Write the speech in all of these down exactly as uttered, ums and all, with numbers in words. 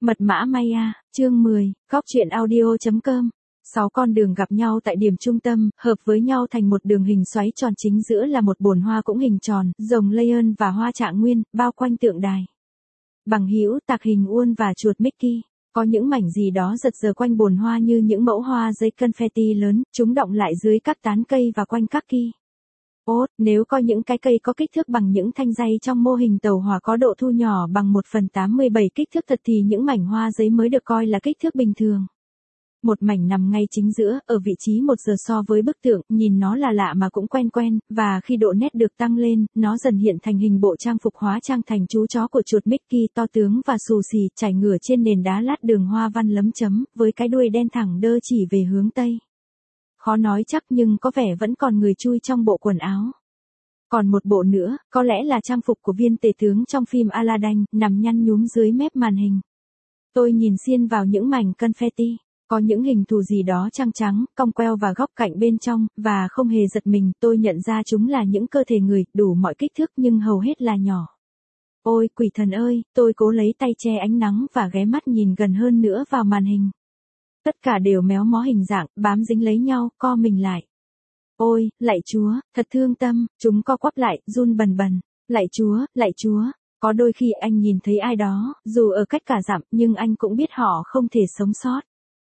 Mật mã Maya, chương mười, Cóc truyện audio chấm com. Sáu con đường gặp nhau tại điểm trung tâm, hợp với nhau thành một đường hình xoáy tròn, chính giữa là một bồn hoa cũng hình tròn, rồng Lion và hoa trạng nguyên, bao quanh tượng đài. Bằng hữu tạc hình Uôn và chuột Mickey. Có những mảnh gì đó giật giờ quanh bồn hoa như những mẫu hoa giấy confetti lớn, chúng đọng lại dưới các tán cây và quanh các kỳ. Ốt, nếu coi những cái cây có kích thước bằng những thanh dây trong mô hình tàu hỏa có độ thu nhỏ bằng một phần tám mươi bảy kích thước thật thì những mảnh hoa giấy mới được coi là kích thước bình thường. Một mảnh nằm ngay chính giữa, ở vị trí một giờ so với bức tượng, nhìn nó là lạ mà cũng quen quen, và khi độ nét được tăng lên, nó dần hiện thành hình bộ trang phục hóa trang thành chú chó của chuột Mickey to tướng và xù xì, trải ngửa trên nền đá lát đường hoa văn lấm chấm, với cái đuôi đen thẳng đơ chỉ về hướng Tây. Khó nói chắc nhưng có vẻ vẫn còn người chui trong bộ quần áo. Còn một bộ nữa, có lẽ là trang phục của viên tể tướng trong phim Aladdin, nằm nhăn nhúm dưới mép màn hình. Tôi nhìn xiên vào những mảnh confetti. Có những hình thù gì đó trắng trắng, cong queo và góc cạnh bên trong, và không hề giật mình, tôi nhận ra chúng là những cơ thể người, đủ mọi kích thước nhưng hầu hết là nhỏ. Ôi, quỷ thần ơi, tôi cố lấy tay che ánh nắng và ghé mắt nhìn gần hơn nữa vào màn hình. Tất cả đều méo mó hình dạng, bám dính lấy nhau, co mình lại. Ôi, lạy Chúa, thật thương tâm, chúng co quắp lại, run bần bần. Lạy Chúa, lạy Chúa. Có đôi khi anh nhìn thấy ai đó, dù ở cách cả dặm, nhưng anh cũng biết họ không thể sống sót.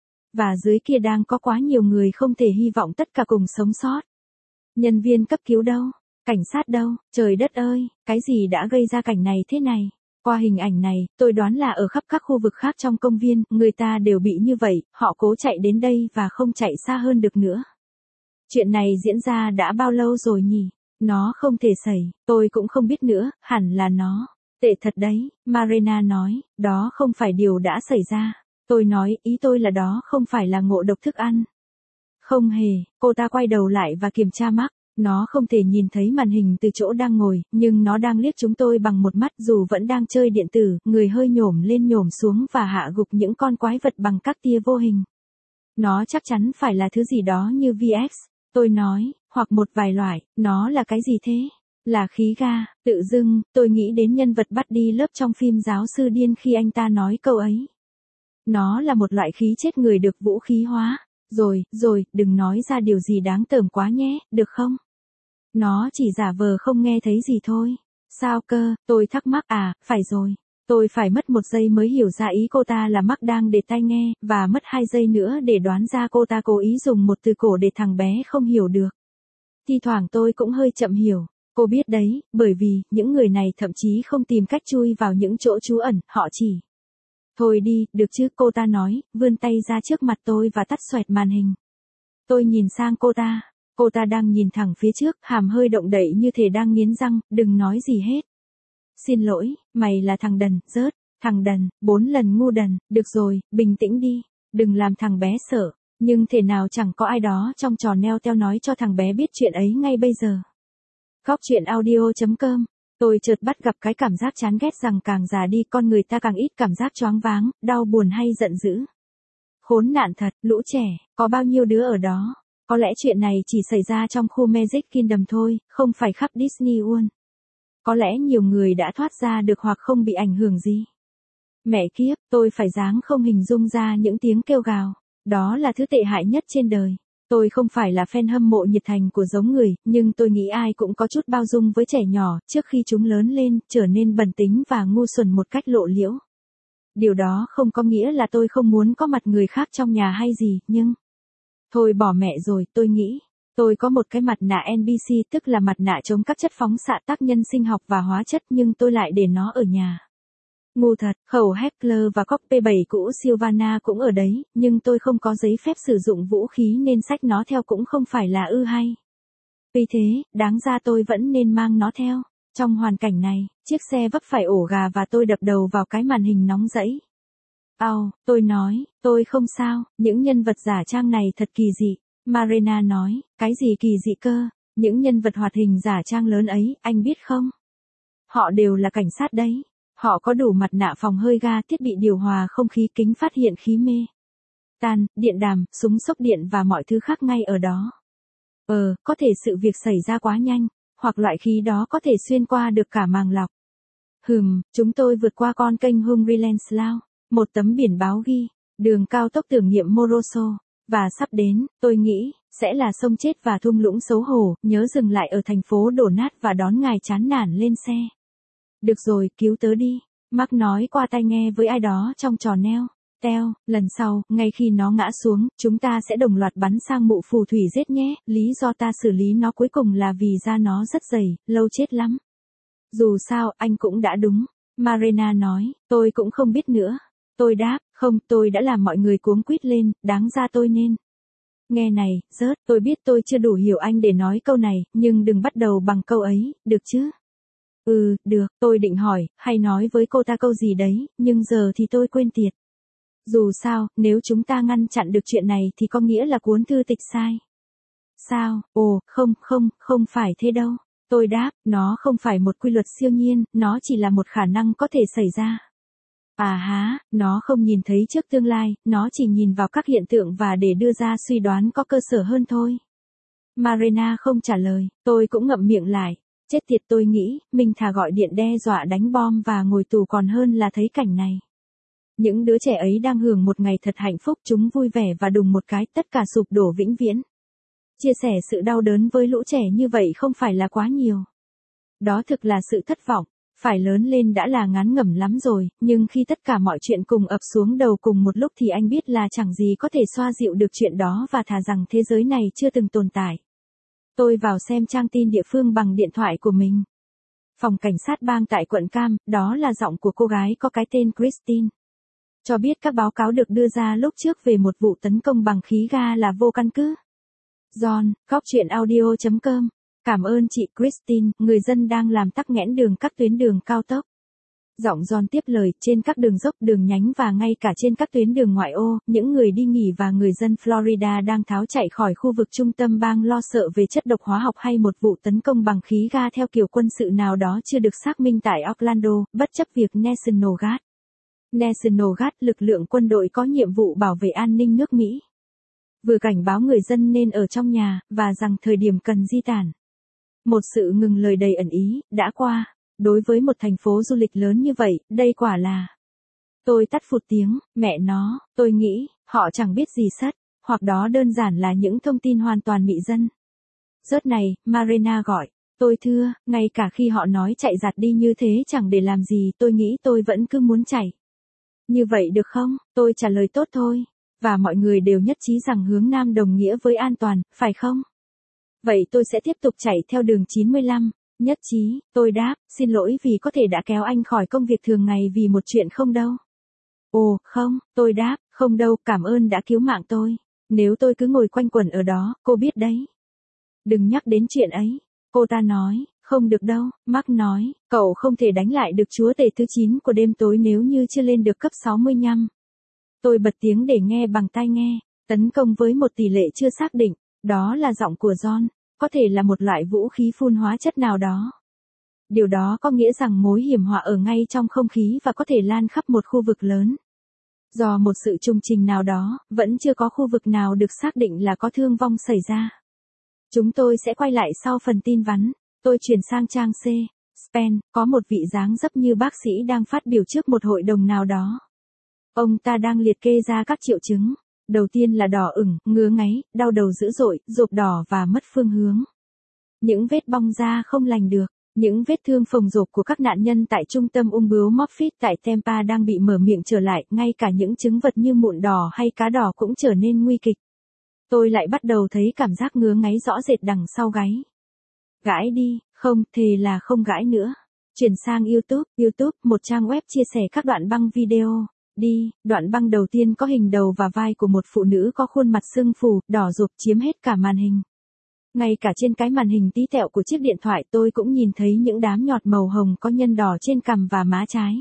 Và dưới kia đang có quá nhiều người không thể hy vọng tất cả cùng sống sót. Nhân viên cấp cứu đâu? Cảnh sát đâu? Trời đất ơi, cái gì đã gây ra cảnh này thế này? Qua hình ảnh này, tôi đoán là ở khắp các khu vực khác trong công viên, người ta đều bị như vậy, họ cố chạy đến đây và không chạy xa hơn được nữa. Chuyện này diễn ra đã bao lâu rồi nhỉ? Nó không thể xảy, tôi cũng không biết nữa, hẳn là nó. Tệ thật đấy, Marina nói, đó không phải điều đã xảy ra. Tôi nói, ý tôi là đó không phải là ngộ độc thức ăn. Không hề, cô ta quay đầu lại và kiểm tra mắt. Nó không thể nhìn thấy màn hình từ chỗ đang ngồi, nhưng nó đang liếc chúng tôi bằng một mắt dù vẫn đang chơi điện tử, người hơi nhổm lên nhổm xuống và hạ gục những con quái vật bằng các tia vô hình. Nó chắc chắn phải là thứ gì đó như vê ích, tôi nói, hoặc một vài loại, nó là cái gì thế? Là khí ga, tự dưng, tôi nghĩ đến nhân vật bắt đi lớp trong phim Giáo sư điên khi anh ta nói câu ấy. Nó là một loại khí chết người được vũ khí hóa. Rồi, rồi, đừng nói ra điều gì đáng tởm quá nhé, được không? Nó chỉ giả vờ không nghe thấy gì thôi. Sao cơ, tôi thắc mắc à, phải rồi. Tôi phải mất một giây mới hiểu ra ý cô ta là mắc đang để tai nghe, và mất hai giây nữa để đoán ra cô ta cố ý dùng một từ cổ để thằng bé không hiểu được. Thi thoảng tôi cũng hơi chậm hiểu. Cô biết đấy, bởi vì, những người này thậm chí không tìm cách chui vào những chỗ trú ẩn, họ chỉ... Thôi đi, được chứ, cô ta nói, vươn tay ra trước mặt tôi và tắt xoẹt màn hình. Tôi nhìn sang cô ta. Cô ta đang nhìn thẳng phía trước, hàm hơi động đậy như thể đang nghiến răng, đừng nói gì hết. Xin lỗi, mày là thằng đần, rớt, thằng đần, bốn lần ngu đần, được rồi, bình tĩnh đi, đừng làm thằng bé sợ, nhưng thể nào chẳng có ai đó trong trò neo teo nói cho thằng bé biết chuyện ấy ngay bây giờ. Cóc truyện audio chấm com. Tôi chợt bắt gặp cái cảm giác chán ghét rằng càng già đi con người ta càng ít cảm giác choáng váng, đau buồn hay giận dữ. Khốn nạn thật, lũ trẻ, có bao nhiêu đứa ở đó. Có lẽ chuyện này chỉ xảy ra trong khu Magic Kingdom thôi, không phải khắp Disney World. Có lẽ nhiều người đã thoát ra được hoặc không bị ảnh hưởng gì. Mẹ kiếp, tôi phải dáng không hình dung ra những tiếng kêu gào. Đó là thứ tệ hại nhất trên đời. Tôi không phải là fan hâm mộ nhiệt thành của giống người, nhưng tôi nghĩ ai cũng có chút bao dung với trẻ nhỏ, trước khi chúng lớn lên, trở nên bẩn tính và ngu xuẩn một cách lộ liễu. Điều đó không có nghĩa là tôi không muốn có mặt người khác trong nhà hay gì, nhưng... Thôi bỏ mẹ rồi, tôi nghĩ. Tôi có một cái mặt nạ en bê xê, tức là mặt nạ chống các chất phóng xạ tác nhân sinh học và hóa chất, nhưng tôi lại để nó ở nhà. Ngu thật, khẩu Heckler và cóc P bảy cũ Sylvana cũng ở đấy, nhưng tôi không có giấy phép sử dụng vũ khí nên xách nó theo cũng không phải là ư hay. Vì thế, đáng ra tôi vẫn nên mang nó theo. Trong hoàn cảnh này, chiếc xe vấp phải ổ gà và tôi đập đầu vào cái màn hình nóng rẫy. Ao, tôi nói, tôi không sao, những nhân vật giả trang này thật kỳ dị. Marina nói, cái gì kỳ dị cơ, những nhân vật hoạt hình giả trang lớn ấy, anh biết không? Họ đều là cảnh sát đấy. Họ có đủ mặt nạ phòng hơi ga, thiết bị điều hòa không khí, kính phát hiện khí mê tan, điện đàm, súng sốc điện và mọi thứ khác ngay ở đó. Ờ, có thể sự việc xảy ra quá nhanh, hoặc loại khí đó có thể xuyên qua được cả màng lọc. Hừm, chúng tôi vượt qua con kênh Hungryland Slough. Một tấm biển báo ghi, đường cao tốc tưởng niệm Moroso, và sắp đến, tôi nghĩ, sẽ là sông chết và thung lũng xấu hổ, nhớ dừng lại ở thành phố đổ nát và đón ngài chán nản lên xe. Được rồi, cứu tớ đi, Mark nói qua tai nghe với ai đó trong trò neo. Teo, lần sau, ngay khi nó ngã xuống, chúng ta sẽ đồng loạt bắn sang mụ phù thủy giết nhé, lý do ta xử lý nó cuối cùng là vì da nó rất dày, lâu chết lắm. Dù sao, anh cũng đã đúng, Marina nói, tôi cũng không biết nữa. Tôi đáp, không, tôi đã làm mọi người cuống quýt lên, đáng ra tôi nên. Nghe này, rớt, tôi biết tôi chưa đủ hiểu anh để nói câu này, nhưng đừng bắt đầu bằng câu ấy, được chứ? Ừ, được, tôi định hỏi, hay nói với cô ta câu gì đấy, nhưng giờ thì tôi quên tiệt. Dù sao, nếu chúng ta ngăn chặn được chuyện này thì có nghĩa là cuốn thư tịch sai. Sao, ồ, không, không, không phải thế đâu. Tôi đáp, nó không phải một quy luật siêu nhiên, nó chỉ là một khả năng có thể xảy ra. À há, nó không nhìn thấy trước tương lai, nó chỉ nhìn vào các hiện tượng và để đưa ra suy đoán có cơ sở hơn thôi. Marina không trả lời, tôi cũng ngậm miệng lại. Chết tiệt, tôi nghĩ, mình thà gọi điện đe dọa đánh bom và ngồi tù còn hơn là thấy cảnh này. Những đứa trẻ ấy đang hưởng một ngày thật hạnh phúc, chúng vui vẻ và đùng một cái, tất cả sụp đổ vĩnh viễn. Chia sẻ sự đau đớn với lũ trẻ như vậy không phải là quá nhiều. Đó thực là sự thất vọng. Phải lớn lên đã là ngán ngẩm lắm rồi, nhưng khi tất cả mọi chuyện cùng ập xuống đầu cùng một lúc thì anh biết là chẳng gì có thể xoa dịu được chuyện đó và thà rằng thế giới này chưa từng tồn tại. Tôi vào xem trang tin địa phương bằng điện thoại của mình. Phòng cảnh sát bang tại quận Cam, đó là giọng của cô gái có cái tên Christine. Cho biết các báo cáo được đưa ra lúc trước về một vụ tấn công bằng khí ga là vô căn cứ. John, góc chuyện audio chấm com. Cảm ơn chị Christine, người dân đang làm tắc nghẽn đường các tuyến đường cao tốc. Giọng John tiếp lời, trên các đường dốc, đường nhánh và ngay cả trên các tuyến đường ngoại ô, những người đi nghỉ và người dân Florida đang tháo chạy khỏi khu vực trung tâm bang lo sợ về chất độc hóa học hay một vụ tấn công bằng khí ga theo kiểu quân sự nào đó chưa được xác minh tại Orlando, bất chấp việc National Guard. National Guard, lực lượng quân đội có nhiệm vụ bảo vệ an ninh nước Mỹ, vừa cảnh báo người dân nên ở trong nhà, và rằng thời điểm cần di tản. Một sự ngừng lời đầy ẩn ý, đã qua. Đối với một thành phố du lịch lớn như vậy, đây quả là... Tôi tắt phụt tiếng, mẹ nó, tôi nghĩ, họ chẳng biết gì sất, hoặc đó đơn giản là những thông tin hoàn toàn mị dân. Rớt này, Marina gọi, tôi thưa, ngay cả khi họ nói chạy giặt đi như thế chẳng để làm gì, tôi nghĩ tôi vẫn cứ muốn chạy. Như vậy được không? Tôi trả lời tốt thôi. Và mọi người đều nhất trí rằng hướng Nam đồng nghĩa với an toàn, phải không? Vậy tôi sẽ tiếp tục chạy theo đường chín mươi lăm. Nhất trí, tôi đáp, xin lỗi vì có thể đã kéo anh khỏi công việc thường ngày vì một chuyện không đâu. Ồ, không, tôi đáp, không đâu, cảm ơn đã cứu mạng tôi. Nếu tôi cứ ngồi quanh quẩn ở đó, cô biết đấy. Đừng nhắc đến chuyện ấy. Cô ta nói, không được đâu, Mark nói, cậu không thể đánh lại được chúa tể thứ chín của đêm tối nếu như chưa lên được cấp sáu mươi lăm. Tôi bật tiếng để nghe bằng tai nghe, tấn công với một tỷ lệ chưa xác định, đó là giọng của John, có thể là một loại vũ khí phun hóa chất nào đó. Điều đó có nghĩa rằng mối hiểm họa ở ngay trong không khí và có thể lan khắp một khu vực lớn. Do một sự trùng trình nào đó, vẫn chưa có khu vực nào được xác định là có thương vong xảy ra. Chúng tôi sẽ quay lại sau phần tin vắn. Tôi chuyển sang trang C. Spen, có một vị dáng dấp như bác sĩ đang phát biểu trước một hội đồng nào đó. Ông ta đang liệt kê ra các triệu chứng. Đầu tiên là đỏ ửng, ngứa ngáy, đau đầu dữ dội, rộp đỏ và mất phương hướng. Những vết bong da không lành được. Những vết thương phồng rộp của các nạn nhân tại trung tâm ung bướu Moffitt tại Tampa đang bị mở miệng trở lại, ngay cả những chứng vật như mụn đỏ hay cá đỏ cũng trở nên nguy kịch. Tôi lại bắt đầu thấy cảm giác ngứa ngáy rõ rệt đằng sau gáy. Gãi đi, không, thề là không gãi nữa. Chuyển sang YouTube, YouTube, một trang web chia sẻ các đoạn băng video. Đi, đoạn băng đầu tiên có hình đầu và vai của một phụ nữ có khuôn mặt sưng phù, đỏ rộp chiếm hết cả màn hình. Ngay cả trên cái màn hình tí tẹo của chiếc điện thoại tôi cũng nhìn thấy những đám nhọt màu hồng có nhân đỏ trên cằm và má trái.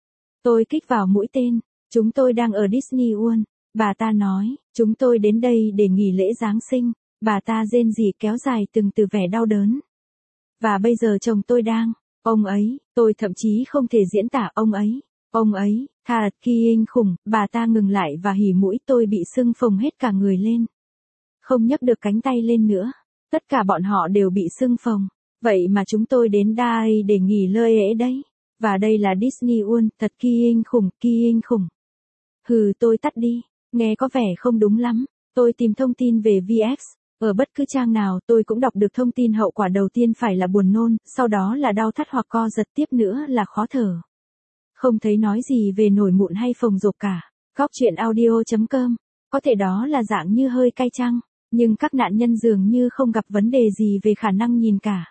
Tôi kích vào mũi tên, chúng tôi đang ở Disney World. Bà ta nói, chúng tôi đến đây để nghỉ lễ Giáng sinh. Bà ta rên rỉ kéo dài từng từ vẻ đau đớn. Và bây giờ chồng tôi đang, ông ấy, tôi thậm chí không thể diễn tả ông ấy, ông ấy, thật kinh khủng, bà ta ngừng lại và hỉ mũi tôi bị sưng phồng hết cả người lên. Không nhấc được cánh tay lên nữa. Tất cả bọn họ đều bị sưng phồng. Vậy mà chúng tôi đến đây để nghỉ lơi ấy đấy. Và đây là Disney World, thật kinh khủng, kinh khủng. Hừ, tôi tắt đi. Nghe có vẻ không đúng lắm. Tôi tìm thông tin về vê ích. Ở bất cứ trang nào tôi cũng đọc được thông tin hậu quả đầu tiên phải là buồn nôn, sau đó là đau thắt hoặc co giật, tiếp nữa là khó thở. Không thấy nói gì về nổi mụn hay phồng rộp cả. Góc truyện audio chấm com. Có thể đó là dạng như hơi cay chăng, nhưng các nạn nhân dường như không gặp vấn đề gì về khả năng nhìn cả.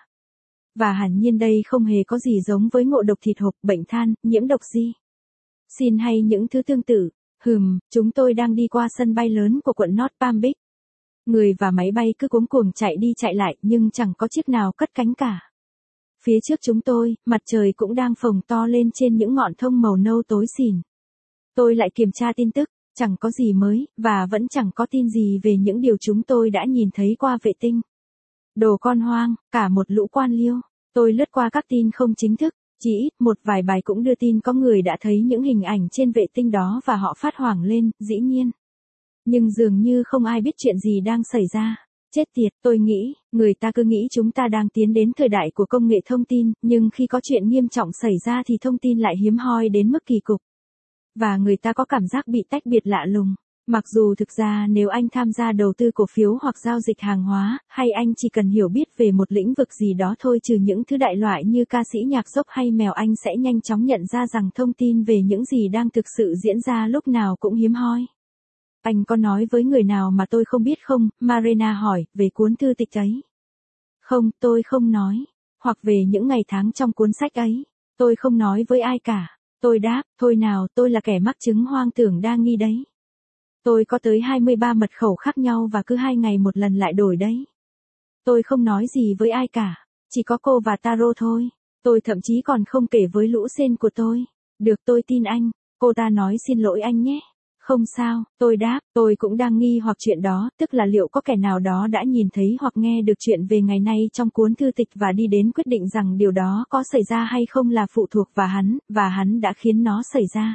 Và hẳn nhiên đây không hề có gì giống với ngộ độc thịt hộp, bệnh than, nhiễm độc gì. Xin hay những thứ tương tự. Hừm, chúng tôi đang đi qua sân bay lớn của quận North Palm Beach. Người và máy bay cứ cuống cuồng chạy đi chạy lại nhưng chẳng có chiếc nào cất cánh cả. Phía trước chúng tôi, mặt trời cũng đang phồng to lên trên những ngọn thông màu nâu tối xỉn. Tôi lại kiểm tra tin tức, chẳng có gì mới, và vẫn chẳng có tin gì về những điều chúng tôi đã nhìn thấy qua vệ tinh. Đồ con hoang, cả một lũ quan liêu. Tôi lướt qua các tin không chính thức, chỉ ít một vài bài cũng đưa tin có người đã thấy những hình ảnh trên vệ tinh đó và họ phát hoảng lên, dĩ nhiên. Nhưng dường như không ai biết chuyện gì đang xảy ra. Chết tiệt, tôi nghĩ, người ta cứ nghĩ chúng ta đang tiến đến thời đại của công nghệ thông tin, nhưng khi có chuyện nghiêm trọng xảy ra thì thông tin lại hiếm hoi đến mức kỳ cục. Và người ta có cảm giác bị tách biệt lạ lùng. Mặc dù thực ra nếu anh tham gia đầu tư cổ phiếu hoặc giao dịch hàng hóa, hay anh chỉ cần hiểu biết về một lĩnh vực gì đó thôi, trừ những thứ đại loại như ca sĩ nhạc rock hay mèo, anh sẽ nhanh chóng nhận ra rằng thông tin về những gì đang thực sự diễn ra lúc nào cũng hiếm hoi. Anh có nói với người nào mà tôi không biết không? Marina hỏi, về cuốn thư tịch ấy. Không, tôi không nói. Hoặc về những ngày tháng trong cuốn sách ấy. Tôi không nói với ai cả. Tôi đáp, thôi nào, tôi là kẻ mắc chứng hoang tưởng đa nghi đấy. Tôi có tới hai mươi ba mật khẩu khác nhau và cứ hai ngày một lần lại đổi đấy. Tôi không nói gì với ai cả. Chỉ có cô và Taro thôi. Tôi thậm chí còn không kể với lũ sen của tôi. Được, tôi tin anh. Cô ta nói xin lỗi anh nhé. Không sao, tôi đáp, tôi cũng đang nghi hoặc chuyện đó, tức là liệu có kẻ nào đó đã nhìn thấy hoặc nghe được chuyện về ngày nay trong cuốn thư tịch và đi đến quyết định rằng điều đó có xảy ra hay không là phụ thuộc vào hắn, và hắn đã khiến nó xảy ra.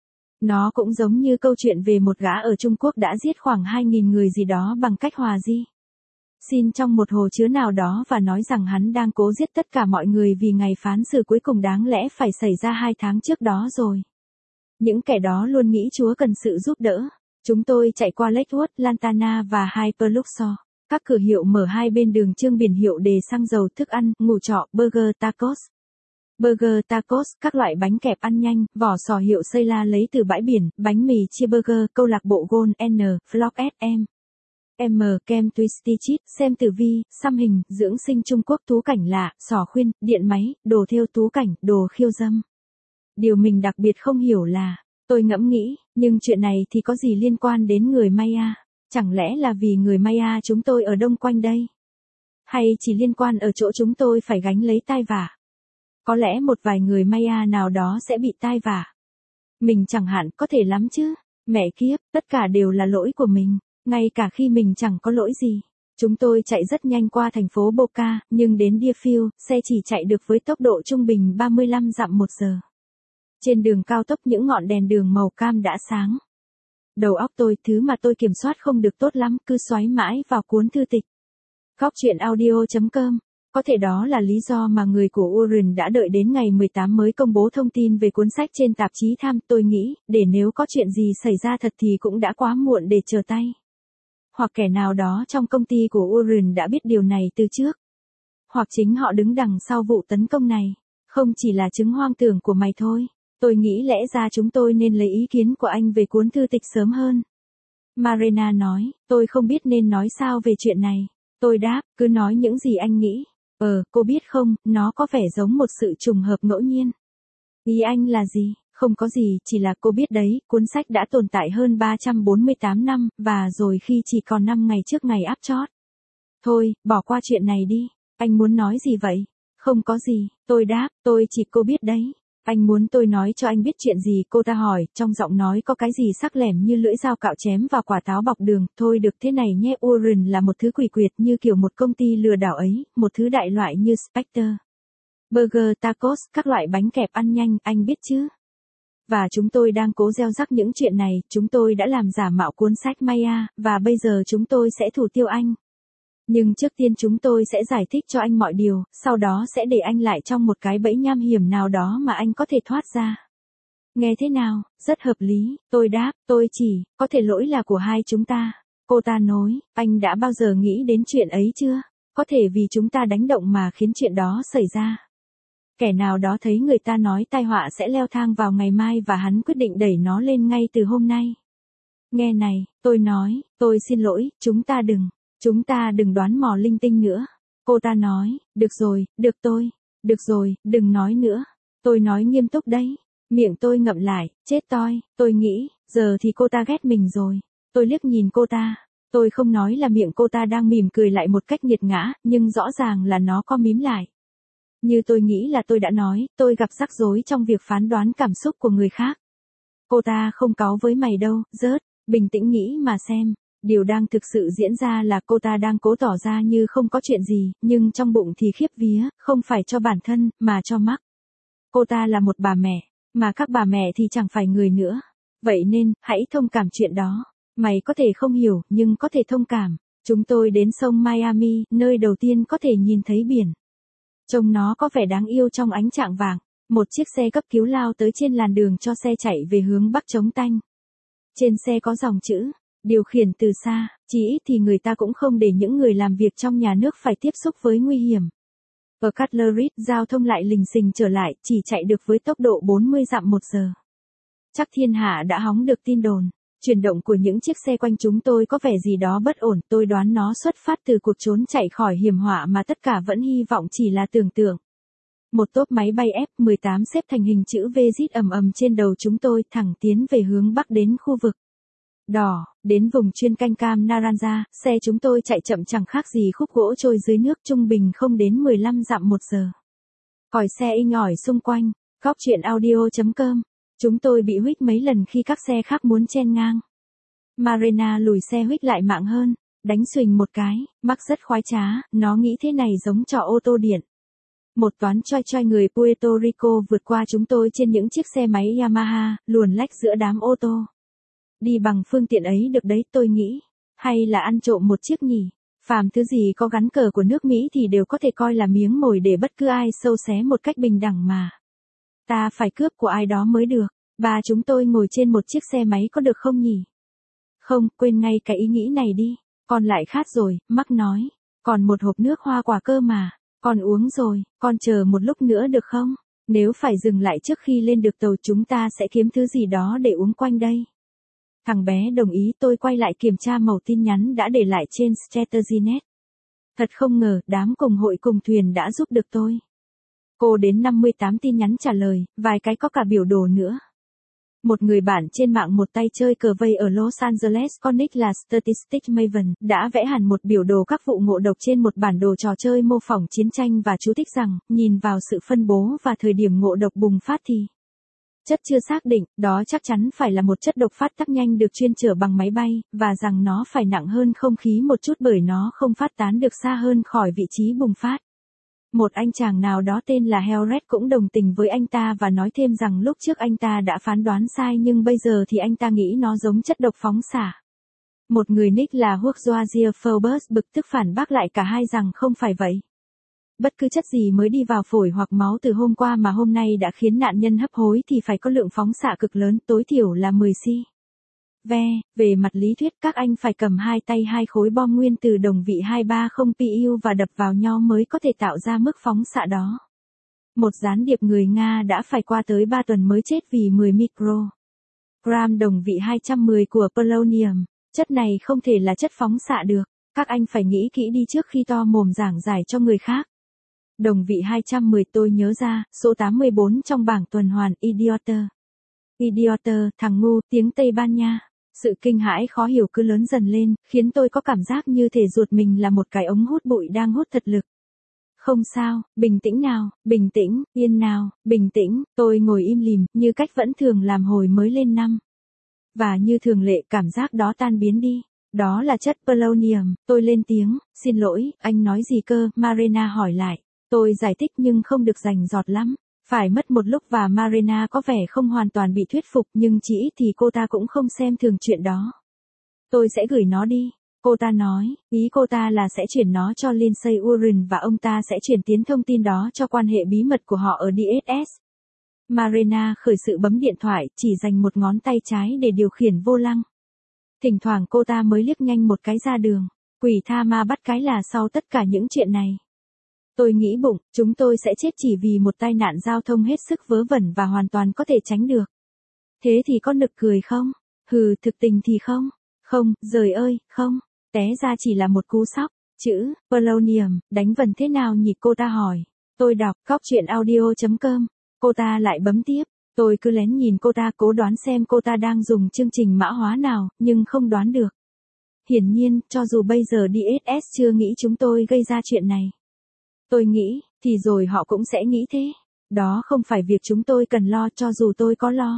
Nó cũng giống như câu chuyện về một gã ở Trung Quốc đã giết khoảng hai nghìn người gì đó bằng cách hòa di xin trong một hồ chứa nào đó và nói rằng hắn đang cố giết tất cả mọi người vì ngày phán xử cuối cùng đáng lẽ phải xảy ra hai tháng trước đó rồi. Những kẻ đó luôn nghĩ Chúa cần sự giúp đỡ. Chúng tôi chạy qua Lakewood, Lantana và Hyper Luxor. Các cửa hiệu mở hai bên đường trưng biển hiệu đề xăng dầu, thức ăn, ngủ trọ, burger tacos. Burger tacos, các loại bánh kẹp ăn nhanh, vỏ sò hiệu Seyla lấy từ bãi biển, bánh mì chia burger, câu lạc bộ Gold N, Flock ét em. M, kem Twisty Cheese, xem tử vi, xăm hình, dưỡng sinh Trung Quốc, tú cảnh lạ, sò khuyên, điện máy, đồ thêu tú cảnh, đồ khiêu dâm. Điều mình đặc biệt không hiểu là, tôi ngẫm nghĩ, nhưng chuyện này thì có gì liên quan đến người Maya? Chẳng lẽ là vì người Maya chúng tôi ở đông quanh đây? Hay chỉ liên quan ở chỗ chúng tôi phải gánh lấy tai vạ? Có lẽ một vài người Maya nào đó sẽ bị tai vạ. Mình chẳng hạn, có thể lắm chứ. Mẹ kiếp, tất cả đều là lỗi của mình, ngay cả khi mình chẳng có lỗi gì. Chúng tôi chạy rất nhanh qua thành phố Boca, nhưng đến Deerfield, xe chỉ chạy được với tốc độ trung bình ba mươi lăm dặm một giờ. Trên đường cao tốc những ngọn đèn đường màu cam đã sáng. Đầu óc tôi, thứ mà tôi kiểm soát không được tốt lắm, cứ xoáy mãi vào cuốn thư tịch. Góc truyện audio chấm com. Có thể đó là lý do mà người của Warren đã đợi đến ngày mười tám mới công bố thông tin về cuốn sách trên tạp chí Time. Tôi nghĩ, để nếu có chuyện gì xảy ra thật thì cũng đã quá muộn để chờ tay. Hoặc kẻ nào đó trong công ty của Warren đã biết điều này từ trước. Hoặc chính họ đứng đằng sau vụ tấn công này. Không chỉ là chứng hoang tưởng của mày thôi. Tôi nghĩ lẽ ra chúng tôi nên lấy ý kiến của anh về cuốn thư tịch sớm hơn. Marina nói, tôi không biết nên nói sao về chuyện này. Tôi đáp, cứ nói những gì anh nghĩ. Ờ, cô biết không, nó có vẻ giống một sự trùng hợp ngẫu nhiên. Ý anh là gì? Không có gì, chỉ là cô biết đấy, cuốn sách đã tồn tại hơn ba trăm bốn mươi tám năm, và rồi khi chỉ còn năm ngày trước ngày áp chót. Thôi, bỏ qua chuyện này đi. Anh muốn nói gì vậy? Không có gì, tôi đáp, tôi chỉ cô biết đấy. Anh muốn tôi nói cho anh biết chuyện gì? Cô ta hỏi, trong giọng nói có cái gì sắc lẻm như lưỡi dao cạo chém vào quả táo bọc đường. Thôi được thế này nhé, Warren là một thứ quỷ quyệt như kiểu một công ty lừa đảo ấy, một thứ đại loại như Spectre. Burger tacos, các loại bánh kẹp ăn nhanh, anh biết chứ? Và chúng tôi đang cố gieo rắc những chuyện này, chúng tôi đã làm giả mạo cuốn sách Maya, và bây giờ chúng tôi sẽ thủ tiêu anh. Nhưng trước tiên chúng tôi sẽ giải thích cho anh mọi điều, sau đó sẽ để anh lại trong một cái bẫy nham hiểm nào đó mà anh có thể thoát ra. Nghe thế nào, rất hợp lý, tôi đáp, tôi chỉ, có thể lỗi là của hai chúng ta. Cô ta nói, anh đã bao giờ nghĩ đến chuyện ấy chưa? Có thể vì chúng ta đánh động mà khiến chuyện đó xảy ra. Kẻ nào đó thấy người ta nói tai họa sẽ leo thang vào ngày mai và hắn quyết định đẩy nó lên ngay từ hôm nay. Nghe này, tôi nói, tôi xin lỗi, chúng ta đừng, chúng ta đừng đoán mò linh tinh nữa. Cô ta nói, được rồi, được tôi, được rồi, đừng nói nữa. Tôi nói nghiêm túc đấy. Miệng tôi ngậm lại, chết toi, tôi nghĩ, giờ thì cô ta ghét mình rồi. Tôi liếc nhìn cô ta. Tôi không nói là miệng cô ta đang mỉm cười lại một cách nghiệt ngã, nhưng rõ ràng là nó có mím lại. Như tôi nghĩ là tôi đã nói, tôi gặp rắc rối trong việc phán đoán cảm xúc của người khác. Cô ta không cáu với mày đâu, rớt, bình tĩnh nghĩ mà xem. Điều đang thực sự diễn ra là cô ta đang cố tỏ ra như không có chuyện gì, nhưng trong bụng thì khiếp vía, không phải cho bản thân, mà cho mắc. Cô ta là một bà mẹ, mà các bà mẹ thì chẳng phải người nữa. Vậy nên, hãy thông cảm chuyện đó. Mày có thể không hiểu, nhưng có thể thông cảm. Chúng tôi đến sông Miami, nơi đầu tiên có thể nhìn thấy biển. Trông nó có vẻ đáng yêu trong ánh chạng vàng. Một chiếc xe cấp cứu lao tới trên làn đường cho xe chạy về hướng bắc chống tanh. Trên xe có dòng chữ, điều khiển từ xa, chỉ ít thì người ta cũng không để những người làm việc trong nhà nước phải tiếp xúc với nguy hiểm. Ở Cutler Ridge, giao thông lại lình xình trở lại, chỉ chạy được với tốc độ bốn mươi dặm một giờ. Chắc thiên hạ đã hóng được tin đồn. Chuyển động của những chiếc xe quanh chúng tôi có vẻ gì đó bất ổn, tôi đoán nó xuất phát từ cuộc trốn chạy khỏi hiểm họa mà tất cả vẫn hy vọng chỉ là tưởng tượng. Một tốp máy bay F mười tám xếp thành hình chữ V rít ầm ầm trên đầu chúng tôi, thẳng tiến về hướng bắc đến khu vực đỏ, đến vùng chuyên canh Cam Naranja. Xe chúng tôi chạy chậm chẳng khác gì khúc gỗ trôi dưới nước, trung bình không đến mười lăm dặm một giờ. Còi xe inh ỏi xung quanh. Góc truyện audio chấm com. Chúng tôi bị huých mấy lần khi các xe khác muốn chen ngang. Marina lùi xe huých lại mạng hơn, đánh xuềnh một cái, Max rất khoái trá, nó nghĩ thế này giống trò ô tô điện. Một toán choi choi người Puerto Rico vượt qua chúng tôi trên những chiếc xe máy Yamaha, luồn lách giữa đám ô tô. Đi bằng phương tiện ấy được đấy, tôi nghĩ. Hay là ăn trộm một chiếc nhỉ? Phàm thứ gì có gắn cờ của nước Mỹ thì đều có thể coi là miếng mồi để bất cứ ai xâu xé một cách bình đẳng mà. Ta phải cướp của ai đó mới được. Ba chúng tôi ngồi trên một chiếc xe máy có được không nhỉ? Không, quên ngay cái ý nghĩ này đi. Con lại khát rồi, Mark nói. Còn một hộp nước hoa quả cơ mà. Con uống rồi, con chờ một lúc nữa được không? Nếu phải dừng lại trước khi lên được tàu chúng ta sẽ kiếm thứ gì đó để uống quanh đây. Thằng bé đồng ý. Tôi quay lại kiểm tra mẩu tin nhắn đã để lại trên Strategy.net. Thật không ngờ, đám cùng hội cùng thuyền đã giúp được tôi. Cô đến năm mươi tám tin nhắn trả lời, vài cái có cả biểu đồ nữa. Một người bạn trên mạng một tay chơi cờ vây ở Los Angeles Connect là Statistic Maven, đã vẽ hẳn một biểu đồ các vụ ngộ độc trên một bản đồ trò chơi mô phỏng chiến tranh và chú thích rằng, nhìn vào sự phân bố và thời điểm ngộ độc bùng phát thì chất chưa xác định, đó chắc chắn phải là một chất độc phát tác nhanh được chuyên chở bằng máy bay, và rằng nó phải nặng hơn không khí một chút bởi nó không phát tán được xa hơn khỏi vị trí bùng phát. Một anh chàng nào đó tên là Hellred cũng đồng tình với anh ta và nói thêm rằng lúc trước anh ta đã phán đoán sai nhưng bây giờ thì anh ta nghĩ nó giống chất độc phóng xạ. Một người nick là Hugh Forbes bực tức phản bác lại cả hai rằng không phải vậy. Bất cứ chất gì mới đi vào phổi hoặc máu từ hôm qua mà hôm nay đã khiến nạn nhân hấp hối thì phải có lượng phóng xạ cực lớn, tối thiểu là mười xi. Ve, về mặt lý thuyết các anh phải cầm hai tay hai khối bom nguyên tử đồng vị hai ba không pi u và đập vào nhau mới có thể tạo ra mức phóng xạ đó. Một gián điệp người Nga đã phải qua tới ba tuần mới chết vì mười microgram đồng vị hai trăm mười của polonium. Chất này không thể là chất phóng xạ được. Các anh phải nghĩ kỹ đi trước khi to mồm giảng giải cho người khác. Đồng vị hai trăm mười tôi nhớ ra, số tám mươi bốn trong bảng tuần hoàn, idioter. Idioter, thằng ngu, tiếng Tây Ban Nha. Sự kinh hãi khó hiểu cứ lớn dần lên, khiến tôi có cảm giác như thể ruột mình là một cái ống hút bụi đang hút thật lực. Không sao, bình tĩnh nào, bình tĩnh, yên nào, bình tĩnh, tôi ngồi im lìm, như cách vẫn thường làm hồi mới lên năm. Và như thường lệ cảm giác đó tan biến đi. Đó là chất polonium, tôi lên tiếng, xin lỗi, anh nói gì cơ, Marina hỏi lại. Tôi giải thích nhưng không được rành rọt lắm. Phải mất một lúc và Marina có vẻ không hoàn toàn bị thuyết phục nhưng chỉ ít thì cô ta cũng không xem thường chuyện đó. Tôi sẽ gửi nó đi. Cô ta nói, ý cô ta là sẽ chuyển nó cho Lindsay Warren và ông ta sẽ chuyển tiến thông tin đó cho quan hệ bí mật của họ ở đê ét ét. Marina khởi sự bấm điện thoại, chỉ dành một ngón tay trái để điều khiển vô lăng. Thỉnh thoảng cô ta mới liếc nhanh một cái ra đường. Quỷ tha ma bắt cái là sau tất cả những chuyện này. Tôi nghĩ bụng, chúng tôi sẽ chết chỉ vì một tai nạn giao thông hết sức vớ vẩn và hoàn toàn có thể tránh được. Thế thì có nực cười không? Hừ, thực tình thì không. Không, giời ơi, không. Té ra chỉ là một cú sốc. Chữ, polonium, đánh vần thế nào nhỉ, cô ta hỏi. Tôi đọc, góc chuyện audio chấm com. Cô ta lại bấm tiếp. Tôi cứ lén nhìn cô ta cố đoán xem cô ta đang dùng chương trình mã hóa nào, nhưng không đoán được. Hiển nhiên, cho dù bây giờ đê ét ét chưa nghĩ chúng tôi gây ra chuyện này. Tôi nghĩ, thì rồi họ cũng sẽ nghĩ thế. Đó không phải việc chúng tôi cần lo cho dù tôi có lo.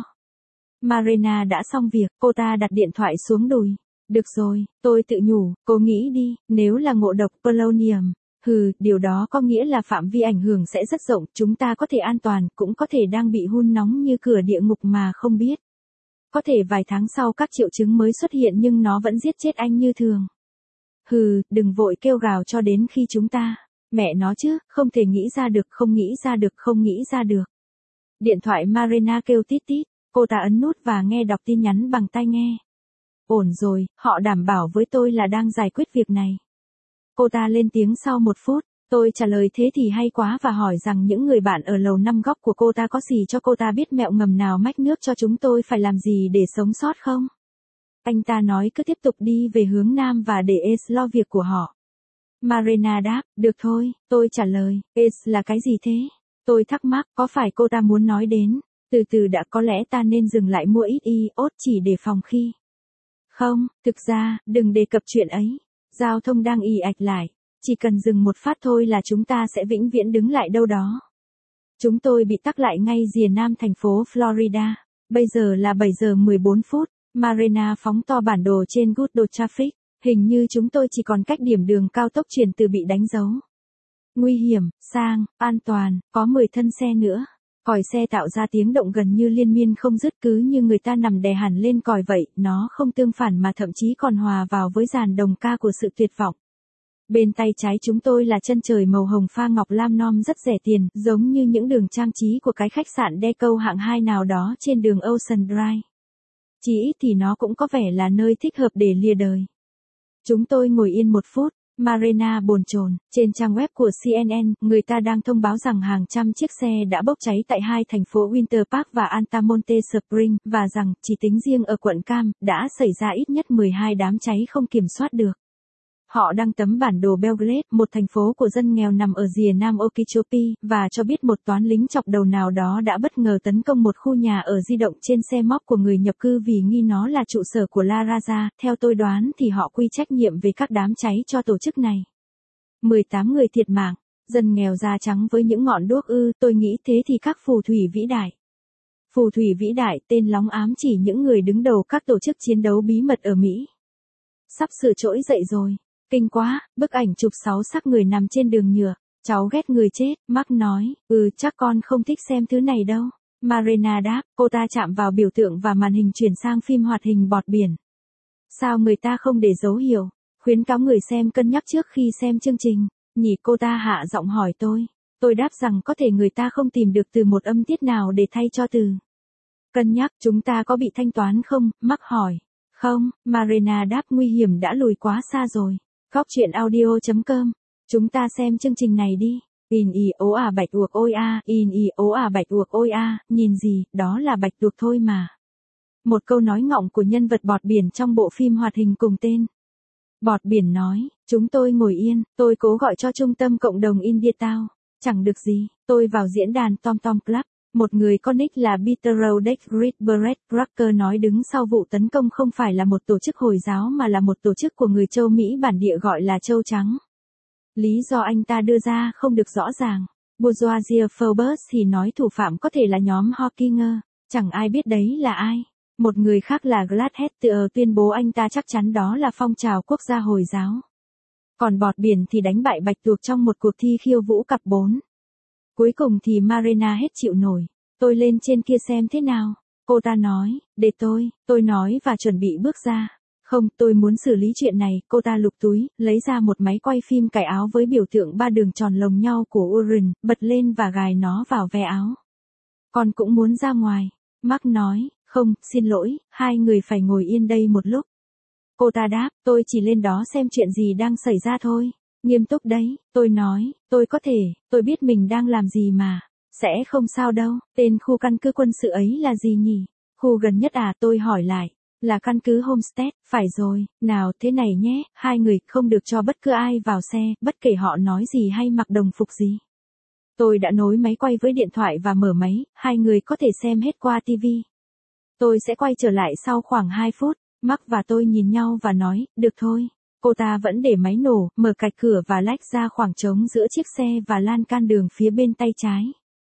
Marina đã xong việc, cô ta đặt điện thoại xuống đùi. Được rồi, tôi tự nhủ, cô nghĩ đi, nếu là ngộ độc polonium, hừ, điều đó có nghĩa là phạm vi ảnh hưởng sẽ rất rộng, chúng ta có thể an toàn, cũng có thể đang bị hun nóng như cửa địa ngục mà không biết. Có thể vài tháng sau các triệu chứng mới xuất hiện nhưng nó vẫn giết chết anh như thường. Hừ, đừng vội kêu gào cho đến khi chúng ta, mẹ nó chứ, không thể nghĩ ra được, không nghĩ ra được, không nghĩ ra được. Điện thoại Marina kêu tít tít, cô ta ấn nút và nghe đọc tin nhắn bằng tai nghe. Ổn rồi, họ đảm bảo với tôi là đang giải quyết việc này. Cô ta lên tiếng sau một phút, tôi trả lời thế thì hay quá và hỏi rằng những người bạn ở lầu năm góc của cô ta có gì cho cô ta biết mẹo ngầm nào mách nước cho chúng tôi phải làm gì để sống sót không? Anh ta nói cứ tiếp tục đi về hướng nam và để Ace lo việc của họ. Marina đáp, được thôi, tôi trả lời, Ace là cái gì thế? Tôi thắc mắc, có phải cô ta muốn nói đến, từ từ đã có lẽ ta nên dừng lại mua ít iốt chỉ để phòng khi. Không, thực ra, đừng đề cập chuyện ấy. Giao thông đang ì ạch lại. Chỉ cần dừng một phát thôi là chúng ta sẽ vĩnh viễn đứng lại đâu đó. Chúng tôi bị tắc lại ngay rìa nam thành phố Florida. Bây giờ là bảy giờ mười bốn phút. Marina phóng to bản đồ trên Google Traffic. Hình như chúng tôi chỉ còn cách điểm đường cao tốc chuyển từ bị đánh dấu. Nguy hiểm, sang, an toàn, có mười thân xe nữa. Còi xe tạo ra tiếng động gần như liên miên không dứt, cứ như người ta nằm đè hẳn lên còi vậy, nó không tương phản mà thậm chí còn hòa vào với dàn đồng ca của sự tuyệt vọng. Bên tay trái chúng tôi là chân trời màu hồng pha ngọc lam non rất rẻ tiền, giống như những đường trang trí của cái khách sạn Deco hạng hai nào đó trên đường Ocean Drive. Chỉ ít thì nó cũng có vẻ là nơi thích hợp để lìa đời. Chúng tôi ngồi yên một phút. Marina bồn chồn, trên trang web của xê en en, người ta đang thông báo rằng hàng trăm chiếc xe đã bốc cháy tại hai thành phố Winter Park và Altamonte Spring, và rằng, chỉ tính riêng ở quận Cam, đã xảy ra ít nhất mười hai đám cháy không kiểm soát được. Họ đăng tấm bản đồ Belgrade, một thành phố của dân nghèo nằm ở rìa nam Okeechobee, và cho biết một toán lính chọc đầu nào đó đã bất ngờ tấn công một khu nhà ở di động trên xe móc của người nhập cư vì nghi nó là trụ sở của La Raza. Theo tôi đoán thì họ quy trách nhiệm về các đám cháy cho tổ chức này. mười tám người thiệt mạng, dân nghèo da trắng với những ngọn đuốc ư, tôi nghĩ thế thì các phù thủy vĩ đại. Phù thủy vĩ đại, tên lóng ám chỉ những người đứng đầu các tổ chức chiến đấu bí mật ở Mỹ. Sắp sửa trỗi dậy rồi. Kinh quá, bức ảnh chụp sáu xác người nằm trên đường nhựa. Cháu ghét người chết, Mark nói, ừ chắc con không thích xem thứ này đâu. Marina đáp, cô ta chạm vào biểu tượng và màn hình chuyển sang phim hoạt hình bọt biển. Sao người ta không để dấu hiệu, khuyến cáo người xem cân nhắc trước khi xem chương trình, nhỉ, cô ta hạ giọng hỏi tôi. Tôi đáp rằng có thể người ta không tìm được từ một âm tiết nào để thay cho từ. Cân nhắc, chúng ta có bị thanh toán không, Mark hỏi. Không, Marina đáp, nguy hiểm đã lùi quá xa rồi. Góc chuyện audio chấm com. Chúng ta xem chương trình này đi. In y ố à bạch uộc ôi a, in y ố à bạch uộc ôi a, nhìn gì, đó là bạch tuộc thôi mà. Một câu nói ngọng của nhân vật bọt biển trong bộ phim hoạt hình cùng tên. Bọt biển nói, chúng tôi ngồi yên, tôi cố gọi cho trung tâm cộng đồng India Town. Chẳng được gì, tôi vào diễn đàn Tom Tom Club. Một người có nick là Peter Rodriguez Brett Rucker nói đứng sau vụ tấn công không phải là một tổ chức Hồi giáo mà là một tổ chức của người châu Mỹ bản địa gọi là Châu Trắng. Lý do anh ta đưa ra không được rõ ràng. Bourgeoisie Forbes thì nói thủ phạm có thể là nhóm Hawkinger, chẳng ai biết đấy là ai. Một người khác là Gladheter tuyên bố anh ta chắc chắn đó là phong trào quốc gia Hồi giáo. Còn bọt biển thì đánh bại bạch tuộc trong một cuộc thi khiêu vũ cặp bốn. Cuối cùng thì Marina hết chịu nổi. Tôi lên trên kia xem thế nào. Cô ta nói, để tôi, tôi nói và chuẩn bị bước ra. Không, tôi muốn xử lý chuyện này. Cô ta lục túi, lấy ra một máy quay phim cài áo với biểu tượng ba đường tròn lồng nhau của Uran, bật lên và gài nó vào ve áo. Con cũng muốn ra ngoài. Mark nói, không, xin lỗi, hai người phải ngồi yên đây một lúc. Cô ta đáp, tôi chỉ lên đó xem chuyện gì đang xảy ra thôi. Nghiêm túc đấy, tôi nói, tôi có thể, tôi biết mình đang làm gì mà. Sẽ không sao đâu, tên khu căn cứ quân sự ấy là gì nhỉ? Khu gần nhất à, tôi hỏi lại. Là căn cứ Homestead, phải rồi, nào thế này nhé, hai người không được cho bất cứ ai vào xe, bất kể họ nói gì hay mặc đồng phục gì. Tôi đã nối máy quay với điện thoại và mở máy, hai người có thể xem hết qua ti vi. Tôi sẽ quay trở lại sau khoảng hai phút, Mark và tôi nhìn nhau và nói, được thôi. Cô ta vẫn để máy nổ, mở cạch cửa và lách ra khoảng trống giữa chiếc xe và lan can đường phía bên tay trái.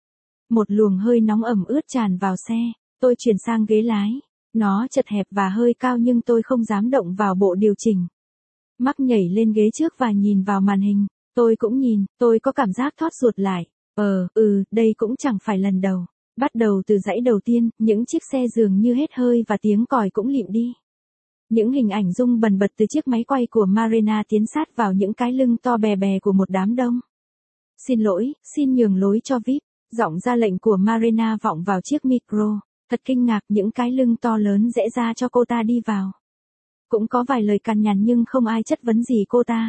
Một luồng hơi nóng ẩm ướt tràn vào xe, tôi chuyển sang ghế lái. Nó chật hẹp và hơi cao nhưng tôi không dám động vào bộ điều chỉnh. Mark nhảy lên ghế trước và nhìn vào màn hình. Tôi cũng nhìn, tôi có cảm giác thót ruột lại. Ờ, ừ, đây cũng chẳng phải lần đầu. Bắt đầu từ dãy đầu tiên, những chiếc xe dường như hết hơi và tiếng còi cũng lịm đi. Những hình ảnh rung bần bật từ chiếc máy quay của Marina tiến sát vào những cái lưng to bè bè của một đám đông. Xin lỗi, xin nhường lối cho vi ai pi. Giọng ra lệnh của Marina vọng vào chiếc micro. Thật kinh ngạc những cái lưng to lớn rẽ ra cho cô ta đi vào. Cũng có vài lời cằn nhằn nhưng không ai chất vấn gì cô ta.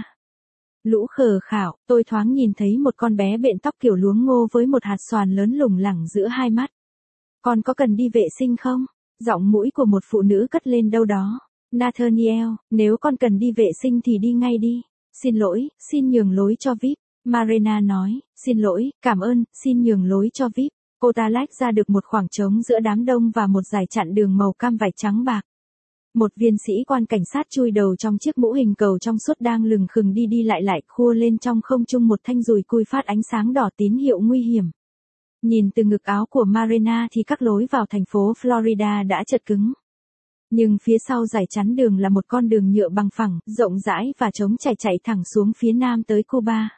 Lũ khờ khảo, tôi thoáng nhìn thấy một con bé bện tóc kiểu luống ngô với một hạt xoàn lớn lủng lẳng giữa hai mắt. Con có cần đi vệ sinh không? Giọng mũi của một phụ nữ cất lên đâu đó. Nathaniel, nếu con cần đi vệ sinh thì đi ngay đi. Xin lỗi, xin nhường lối cho vi ai pi. Marina nói, xin lỗi, cảm ơn, xin nhường lối cho vi ai pi. Cô ta lách ra được một khoảng trống giữa đám đông và một dải chặn đường màu cam vạch trắng bạc. Một viên sĩ quan cảnh sát chui đầu trong chiếc mũ hình cầu trong suốt đang lừng khừng đi đi lại lại khua lên trong không trung một thanh dùi cui phát ánh sáng đỏ tín hiệu nguy hiểm. Nhìn từ ngực áo của Marina thì các lối vào thành phố Florida đã chật cứng. Nhưng phía sau dải chắn đường là một con đường nhựa bằng phẳng, rộng rãi và trống trải chạy thẳng xuống phía nam tới Cuba.